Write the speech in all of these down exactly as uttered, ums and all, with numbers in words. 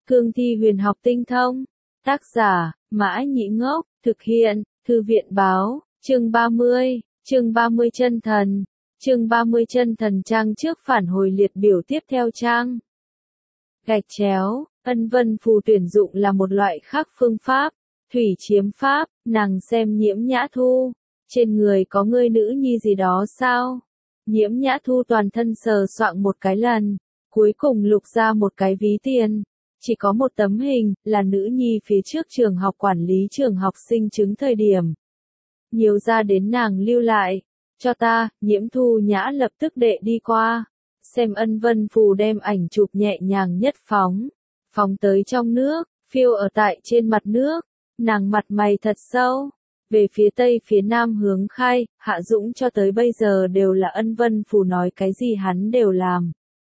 Cương thi huyền học tinh thông. Tác giả, Mã Nhĩ Ngốc, thực hiện, Thư viện báo, chương ba mươi, chương ba mươi chân thần, chương ba mươi chân thần trang trước phản hồi liệt biểu tiếp theo trang. Gạch chéo, ân vân phù tuyển dụng là một loại khác phương pháp, thủy chiếm pháp, nàng xem Nhiễm Nhã Thu, trên người có ngươi nữ nhi gì đó sao? Nhiễm Nhã Thu toàn thân sờ soạng một cái lần, cuối cùng lục ra một cái ví tiền. Chỉ có một tấm hình, là nữ nhi phía trước trường học quản lý trường học sinh chứng thời điểm. Nhiều ra đến nàng lưu lại. Cho ta, Nhiễm Thu Nhã lập tức đệ đi qua. Xem ân vân phù đem ảnh chụp nhẹ nhàng nhất phóng. Phóng tới trong nước, phiêu ở tại trên mặt nước. Nàng mặt mày thật sâu. Về phía tây phía nam hướng khai, Hạ Dũng cho tới bây giờ đều là ân vân phù nói cái gì hắn đều làm.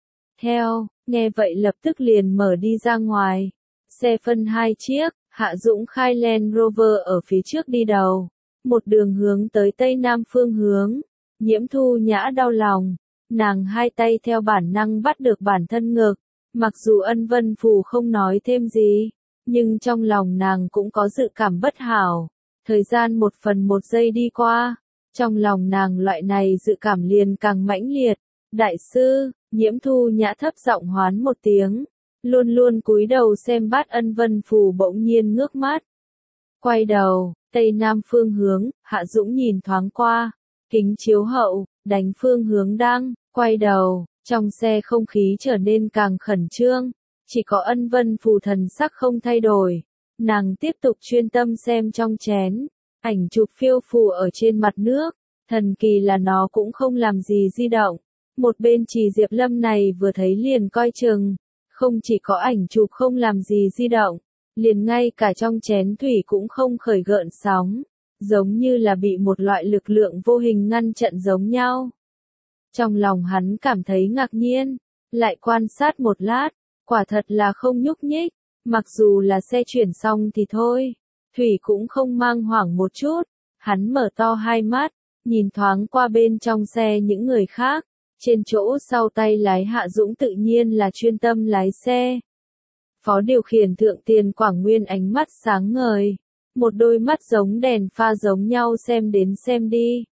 Theo, nghe vậy lập tức liền mở đi ra ngoài. Xe phân hai chiếc, Hạ Dũng khai Land Rover ở phía trước đi đầu. Một đường hướng tới tây nam phương hướng. Nhiễm Thu Nhã đau lòng. Nàng hai tay theo bản năng bắt được bản thân ngực. Mặc dù ân vân phù không nói thêm gì, nhưng trong lòng nàng cũng có dự cảm bất hảo. Thời gian một phần một giây đi qua. Trong lòng nàng loại này dự cảm liền càng mãnh liệt. Đại sư, Nhiễm Thu Nhã thấp giọng hoán một tiếng, luôn luôn cúi đầu xem bát ân vân phù bỗng nhiên ngước mắt. Quay đầu, tây nam phương hướng, Hạ Dũng nhìn thoáng qua, kính chiếu hậu, đánh phương hướng đang, quay đầu, trong xe không khí trở nên càng khẩn trương, chỉ có ân vân phù thần sắc không thay đổi, nàng tiếp tục chuyên tâm xem trong chén, ảnh chụp phiêu phù ở trên mặt nước, thần kỳ là nó cũng không làm gì di động. Một bên Trì Diệp Lâm này vừa thấy liền coi chừng, không chỉ có ảnh chụp không làm gì di động, liền ngay cả trong chén thủy cũng không khởi gợn sóng, giống như là bị một loại lực lượng vô hình ngăn chặn giống nhau. Trong lòng hắn cảm thấy ngạc nhiên, lại quan sát một lát, quả thật là không nhúc nhích, mặc dù là xe chuyển xong thì thôi, thủy cũng không mang hoảng một chút, hắn mở to hai mắt, nhìn thoáng qua bên trong xe những người khác. Trên chỗ sau tay lái Hạ Dũng tự nhiên là chuyên tâm lái xe. Phó điều khiển Thượng Tiền Quảng Nguyên ánh mắt sáng ngời. Một đôi mắt giống đèn pha giống nhau xem đến xem đi.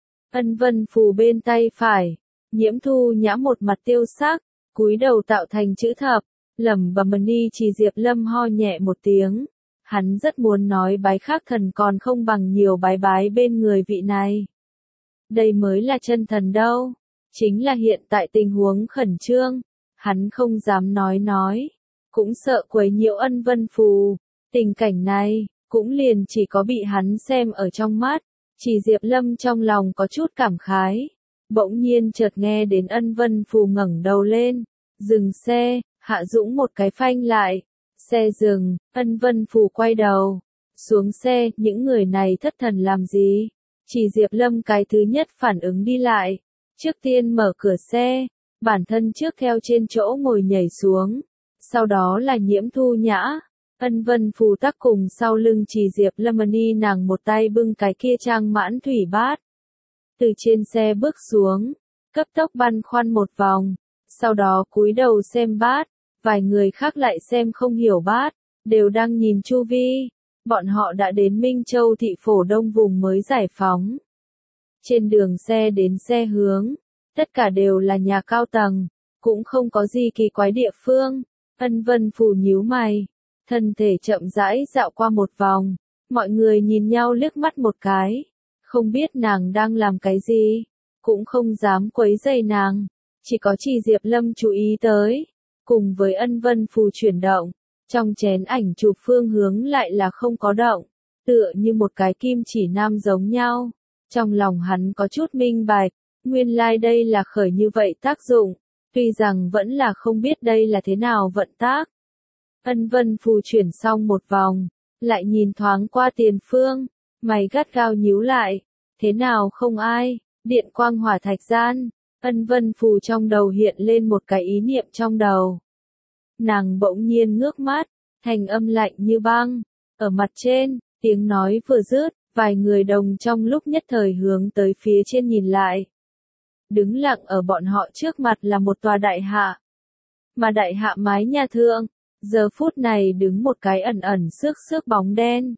Ân vân phù bên tay phải. Nhiễm Thu Nhã một mặt tiêu sắc. Cúi đầu tạo thành chữ thập. Lẩm bẩm ni Trì Diệp Lâm ho nhẹ một tiếng. Hắn rất muốn nói bái khác thần còn không bằng nhiều bái bái bên người vị này. Đây mới là chân thần đâu. Chính là hiện tại tình huống khẩn trương, hắn không dám nói nói, cũng sợ quấy nhiễu ân vân phù, tình cảnh này, cũng liền chỉ có bị hắn xem ở trong mắt, Chỉ Diệp Lâm trong lòng có chút cảm khái, bỗng nhiên chợt nghe đến ân vân phù ngẩng đầu lên, dừng xe, Hạ Dũng một cái phanh lại, xe dừng, ân vân phù quay đầu, xuống xe, những người này thất thần làm gì, Chỉ Diệp Lâm cái thứ nhất phản ứng đi lại. Trước tiên mở cửa xe, bản thân trước theo trên chỗ ngồi nhảy xuống, sau đó là Nhiễm Thu Nhã, ân vân phù tắc cùng sau lưng Trì Diệp Lâm ni nàng một tay bưng cái kia trang mãn thủy bát. Từ trên xe bước xuống, cấp tốc băn khoăn một vòng, sau đó cúi đầu xem bát, vài người khác lại xem không hiểu bát, đều đang nhìn chu vi, bọn họ đã đến Minh Châu thị phổ đông vùng mới giải phóng. Trên đường xe đến xe hướng, tất cả đều là nhà cao tầng, cũng không có gì kỳ quái địa phương. Ân vân phù nhíu mày, thân thể chậm rãi dạo qua một vòng, mọi người nhìn nhau liếc mắt một cái, không biết nàng đang làm cái gì, cũng không dám quấy rầy nàng, chỉ có Trì Diệp Lâm chú ý tới, cùng với ân vân phù chuyển động, trong chén ảnh chụp phương hướng lại là không có động, tựa như một cái kim chỉ nam giống nhau. Trong lòng hắn có chút minh bạch, nguyên lai like đây là khởi như vậy tác dụng, tuy rằng vẫn là không biết đây là thế nào vận tác. Ân vân phù chuyển xong một vòng, lại nhìn thoáng qua tiền phương, mày gắt gao nhíu lại, thế nào không ai, điện quang hỏa thạch gian, ân vân phù trong đầu hiện lên một cái ý niệm trong đầu. Nàng bỗng nhiên ngước mắt, thành âm lạnh như băng, ở mặt trên, tiếng nói vừa dứt. Vài người đồng trong lúc nhất thời hướng tới phía trên nhìn lại. Đứng lặng ở bọn họ trước mặt là một tòa đại hạ. Mà đại hạ mái nhà thượng, Giờ phút này đứng một cái ẩn ẩn xước xước bóng đen.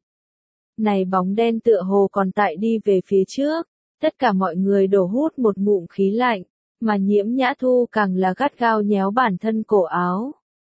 Này bóng đen tựa hồ còn tại đi về phía trước, tất cả mọi người đổ hút một ngụm khí lạnh, mà Nhiễm Nhã Thu càng là gắt gao nhéo bản thân cổ áo.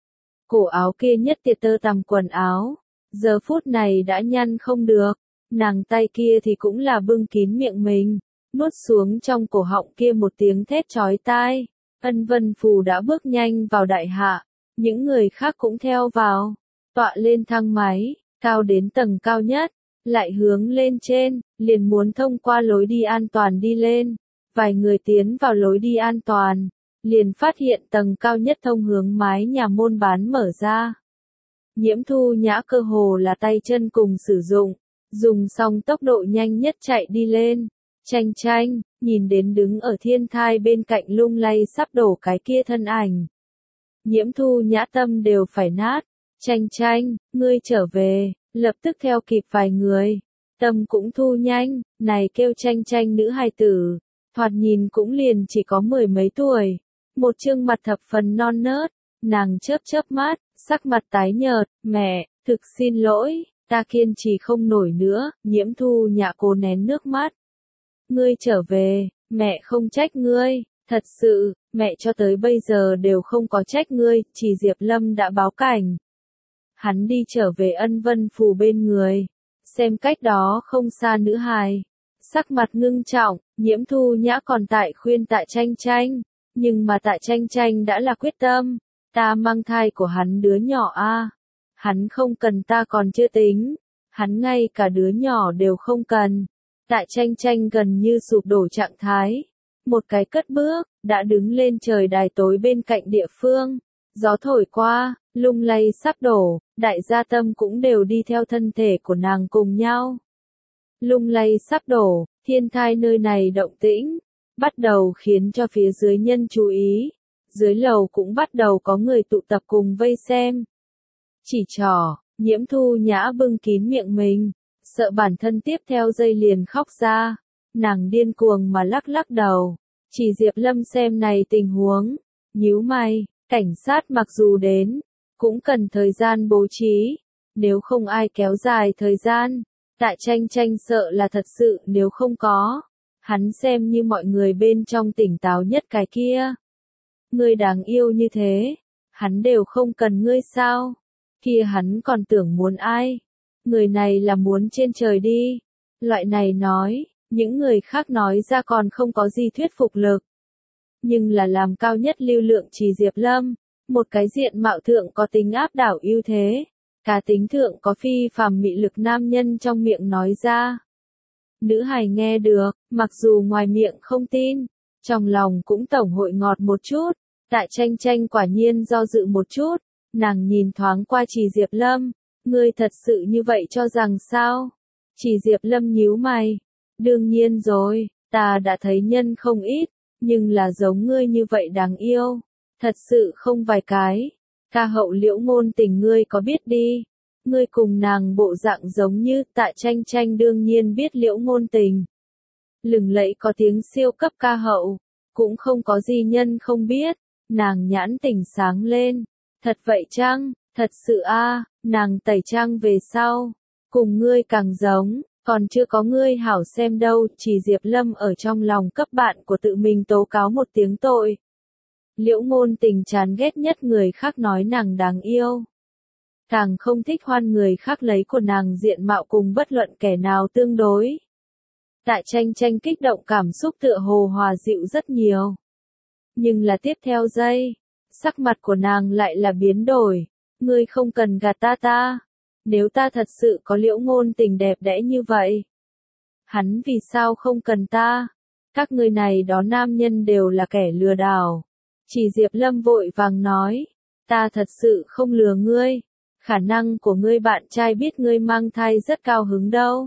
Cổ áo kia nhất tiệt tơ tằm quần áo, giờ phút này đã nhăn không được, nàng tay kia thì cũng là bưng kín miệng mình, nuốt xuống trong cổ họng kia một tiếng thét chói tai. Ân Vân Phù đã bước nhanh vào đại hạ, những người khác cũng theo vào, tọa lên thang máy, cao đến tầng cao nhất, lại hướng lên trên, liền muốn thông qua lối đi an toàn đi lên. Vài người tiến vào lối đi an toàn, liền phát hiện tầng cao nhất thông hướng mái nhà môn bán mở ra. Nhiễm Thu Nhã cơ hồ là tay chân cùng sử dụng, dùng xong tốc độ nhanh nhất chạy đi lên. Chanh chanh, nhìn đến đứng ở thiên thai bên cạnh lung lay sắp đổ cái kia thân ảnh. Nhiễm Thu Nhã tâm đều phải nát. Chanh chanh, ngươi trở về, lập tức theo kịp vài người. Tâm cũng thu nhanh, này kêu chanh chanh nữ hài tử, thoạt nhìn cũng liền chỉ có mười mấy tuổi. Một trương mặt thập phần non nớt, nàng chớp chớp mắt, sắc mặt tái nhợt, mẹ, thực xin lỗi, ta kiên trì không nổi nữa. Nhiễm Thu Nhã cố nén nước mắt. Ngươi trở về, mẹ không trách ngươi, thật sự, mẹ cho tới bây giờ đều không có trách ngươi, chỉ Diệp Lâm đã báo cảnh. Hắn đi trở về Ân Vân Phù bên người, xem cách đó không xa nữ hài, sắc mặt ngưng trọng. Nhiễm Thu Nhã còn tại khuyên Tạ Chanh Chanh, nhưng mà Tạ Chanh Chanh đã là quyết tâm, ta mang thai của hắn đứa nhỏ a, hắn không cần ta còn chưa tính, hắn ngay cả đứa nhỏ đều không cần. Tạ Chanh Chanh gần như sụp đổ trạng thái, một cái cất bước, đã đứng lên trời đài tối bên cạnh địa phương, gió thổi qua, lung lay sắp đổ, đại gia tâm cũng đều đi theo thân thể của nàng cùng nhau. Lung lay sắp đổ, thiên thai nơi này động tĩnh, bắt đầu khiến cho phía dưới nhân chú ý, dưới lầu cũng bắt đầu có người tụ tập cùng vây xem. Chỉ trỏ, Nhiễm Thu Nhã bưng kín miệng mình, sợ bản thân tiếp theo giây liền khóc ra, nàng điên cuồng mà lắc lắc đầu. Chỉ Diệp Lâm xem này tình huống, nhíu mày, cảnh sát mặc dù đến, cũng cần thời gian bố trí, nếu không ai kéo dài thời gian. Tạ Chanh Chanh sợ là thật sự nếu không có, hắn xem như mọi người bên trong tỉnh táo nhất cái kia. Ngươi đáng yêu như thế, hắn đều không cần ngươi sao? Kia hắn còn tưởng muốn ai? Người này là muốn trên trời đi. Loại này nói, những người khác nói ra còn không có gì thuyết phục lực. Nhưng là làm cao nhất lưu lượng Chỉ Diệp Lâm, một cái diện mạo thượng có tính áp đảo ưu thế, cá tính thượng có phi phàm mị lực nam nhân trong miệng nói ra. Nữ hài nghe được, mặc dù ngoài miệng không tin, trong lòng cũng tổng hội ngọt một chút. Tạ Chanh Chanh quả nhiên do dự một chút, nàng nhìn thoáng qua Chỉ Diệp Lâm, ngươi thật sự như vậy cho rằng sao? Chỉ Diệp Lâm nhíu mày, đương nhiên rồi, ta đã thấy nhân không ít, nhưng là giống ngươi như vậy đáng yêu, thật sự không vài cái. Ca hậu Liễu Ngôn Tình ngươi có biết đi, ngươi cùng nàng bộ dạng giống như. Tạ Chanh Chanh đương nhiên biết Liễu Ngôn Tình, lừng lẫy có tiếng siêu cấp ca hậu, cũng không có gì nhân không biết. Nàng nhãn tỉnh sáng lên, thật vậy chăng, thật sự a, nàng tẩy trang về sau, cùng ngươi càng giống, còn chưa có ngươi hảo xem đâu. Chỉ Diệp Lâm ở trong lòng cấp bạn của tự mình tố cáo một tiếng tội. Liễu Ngôn Tình chán ghét nhất người khác nói nàng đáng yêu, càng không thích hoan người khác lấy của nàng diện mạo cùng bất luận kẻ nào tương đối. Tạ Chanh Chanh kích động cảm xúc tựa hồ hòa dịu rất nhiều. Nhưng là tiếp theo giây, sắc mặt của nàng lại là biến đổi. Ngươi không cần gạt ta ta. Nếu ta thật sự có Liễu Ngôn Tình đẹp đẽ như vậy, hắn vì sao không cần ta? Các ngươi này đó nam nhân đều là kẻ lừa đảo. Chỉ Diệp Lâm vội vàng nói, ta thật sự không lừa ngươi. Khả năng của ngươi bạn trai biết ngươi mang thai rất cao hứng đâu.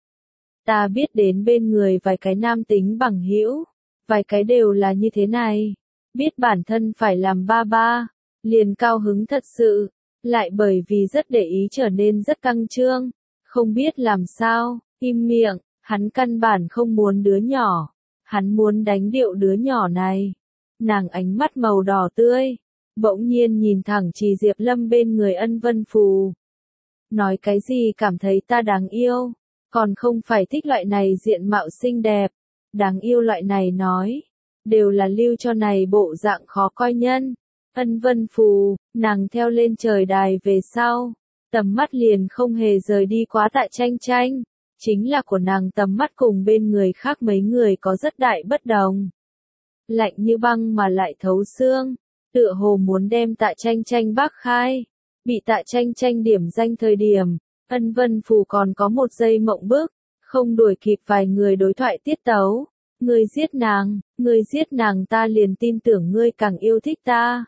Ta biết đến bên người vài cái nam tính bằng hữu, vài cái đều là như thế này, biết bản thân phải làm ba ba, liền cao hứng thật sự, lại bởi vì rất để ý trở nên rất căng trương, không biết làm sao, im miệng, hắn căn bản không muốn đứa nhỏ, hắn muốn đánh điệu đứa nhỏ này. Nàng ánh mắt màu đỏ tươi, bỗng nhiên nhìn thẳng Trì Diệp Lâm bên người Ân Vân Phù. Nói cái gì cảm thấy ta đáng yêu, còn không phải thích loại này diện mạo xinh đẹp, đáng yêu loại này nói, đều là lưu cho này bộ dạng khó coi nhân. Ân Vân Phù, nàng theo lên trời đài về sau, tầm mắt liền không hề rời đi quá Tạ Tranh Tranh, chính là của nàng tầm mắt cùng bên người khác mấy người có rất đại bất đồng. Lạnh như băng mà lại thấu xương, tựa hồ muốn đem Tạ Tranh Tranh bác khai. Bị Tạ Tranh Tranh điểm danh thời điểm, Ân Vân Phù còn có một giây mộng bức, không đuổi kịp vài người đối thoại tiết tấu. Ngươi giết nàng, ngươi giết nàng ta liền tin tưởng ngươi càng yêu thích ta,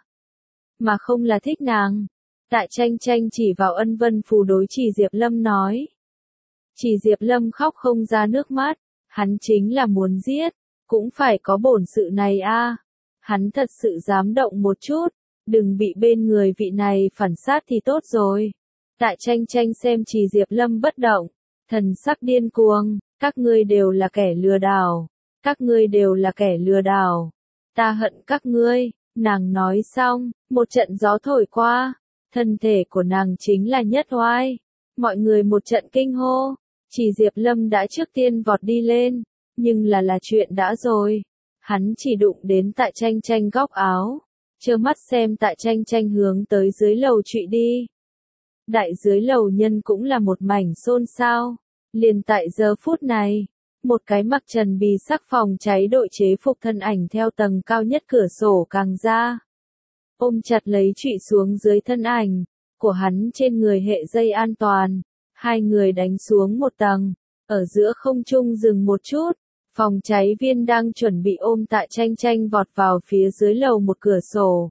mà không là thích nàng. Tạ Tranh Tranh chỉ vào Ân Vân Phù đối Trì Diệp Lâm nói. Trì Diệp Lâm khóc không ra nước mắt, hắn chính là muốn giết, cũng phải có bổn sự này a. Hắn thật sự dám động một chút, đừng bị bên người vị này phản sát thì tốt rồi. Tạ Tranh Tranh xem Trì Diệp Lâm bất động, thần sắc điên cuồng, các ngươi đều là kẻ lừa đảo, các ngươi đều là kẻ lừa đảo, ta hận các ngươi. Nàng nói xong, một trận gió thổi qua, thân thể của nàng chính là nhất oai. Mọi người một trận kinh hô, Trì Diệp Lâm đã trước tiên vọt đi lên, nhưng là là chuyện đã rồi. Hắn chỉ đụng đến Tạ Tranh Tranh góc áo, trơ mắt xem Tạ Tranh Tranh hướng tới dưới lầu trụy đi. Đại dưới lầu nhân cũng là một mảnh xôn xao, liền tại giờ phút này. Một cái mặc trần bì sắc phòng cháy đội chế phục thân ảnh theo tầng cao nhất cửa sổ càng ra. Ôm chặt lấy trụy xuống dưới thân ảnh, của hắn trên người hệ dây an toàn. Hai người đánh xuống một tầng, ở giữa không trung dừng một chút. Phòng cháy viên đang chuẩn bị ôm Tạ Tranh Tranh vọt vào phía dưới lầu một cửa sổ.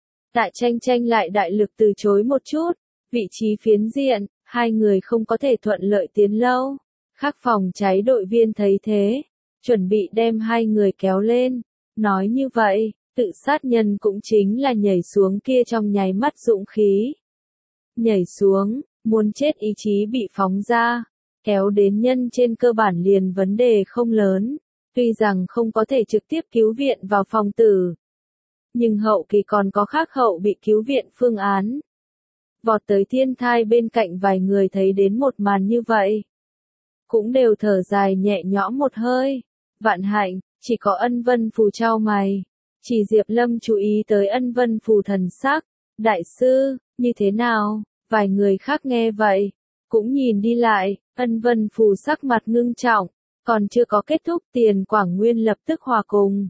Tạ Tranh Tranh lại đại lực từ chối một chút, vị trí phiến diện, hai người không có thể thuận lợi tiến lâu. Khác phòng cháy đội viên thấy thế, chuẩn bị đem hai người kéo lên, nói như vậy, tự sát nhân cũng chính là nhảy xuống kia trong nháy mắt dũng khí. Nhảy xuống, muốn chết ý chí bị phóng ra, kéo đến nhân trên cơ bản liền vấn đề không lớn, tuy rằng không có thể trực tiếp cứu viện vào phòng tử. Nhưng hậu kỳ còn có khác hậu bị cứu viện phương án. Vọt tới thiên thai bên cạnh vài người thấy đến một màn như vậy, cũng đều thở dài nhẹ nhõm một hơi. Vạn hạnh, chỉ có Ân Vân Phù trao mày. Chỉ Diệp Lâm chú ý tới Ân Vân Phù thần sắc. Đại sư, như thế nào? Vài người khác nghe vậy, cũng nhìn đi lại. Ân Vân Phù sắc mặt ngưng trọng, còn chưa có kết thúc Tiền Quảng Nguyên lập tức hòa cùng.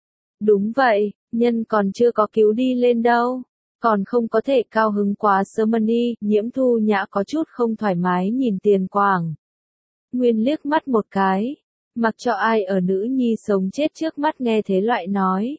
Đúng vậy, nhân còn chưa có cứu đi lên đâu. Còn không có thể cao hứng quá sớm đi. Nhiễm Thu Nhã có chút không thoải mái nhìn Tiền Quảng Nguyên liếc mắt một cái, mặc cho ai ở nữ nhi sống chết trước mắt nghe thế loại nói,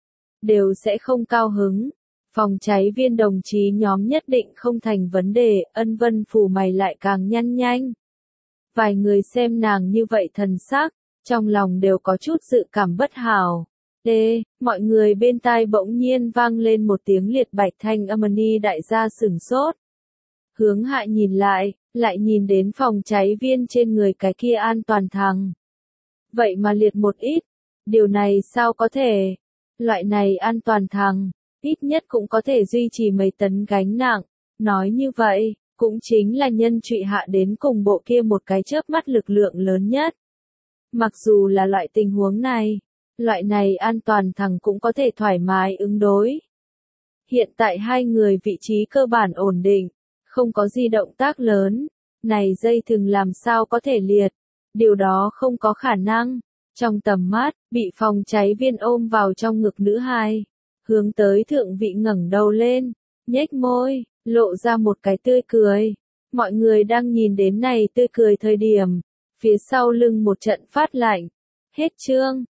đều sẽ không cao hứng. Phòng cháy viên đồng chí nhóm nhất định không thành vấn đề. Ân Vân Phù mày lại càng nhăn nhanh. Vài người xem nàng như vậy thần sắc, trong lòng đều có chút dự cảm bất hảo. Ê, mọi người bên tai bỗng nhiên vang lên một tiếng liệt bạch thanh âm, ni đại gia sửng sốt. Hướng hạ nhìn lại, lại nhìn đến phòng cháy viên trên người cái kia an toàn thằng. Vậy mà liệt một ít, điều này sao có thể? Loại này an toàn thằng, ít nhất cũng có thể duy trì mấy tấn gánh nặng. Nói như vậy, cũng chính là nhân trụy hạ đến cùng bộ kia một cái chớp mắt lực lượng lớn nhất. Mặc dù là loại tình huống này, loại này an toàn thằng cũng có thể thoải mái ứng đối. Hiện tại hai người vị trí cơ bản ổn định, không có gì động tác lớn. Này dây thừng làm sao có thể liệt? Điều đó không có khả năng. Trong tầm mắt, bị phòng cháy viên ôm vào trong ngực nữ hài, hướng tới thượng vị ngẩng đầu lên, nhếch môi, lộ ra một cái tươi cười. Mọi người đang nhìn đến này tươi cười thời điểm, phía sau lưng một trận phát lạnh. Hết chương.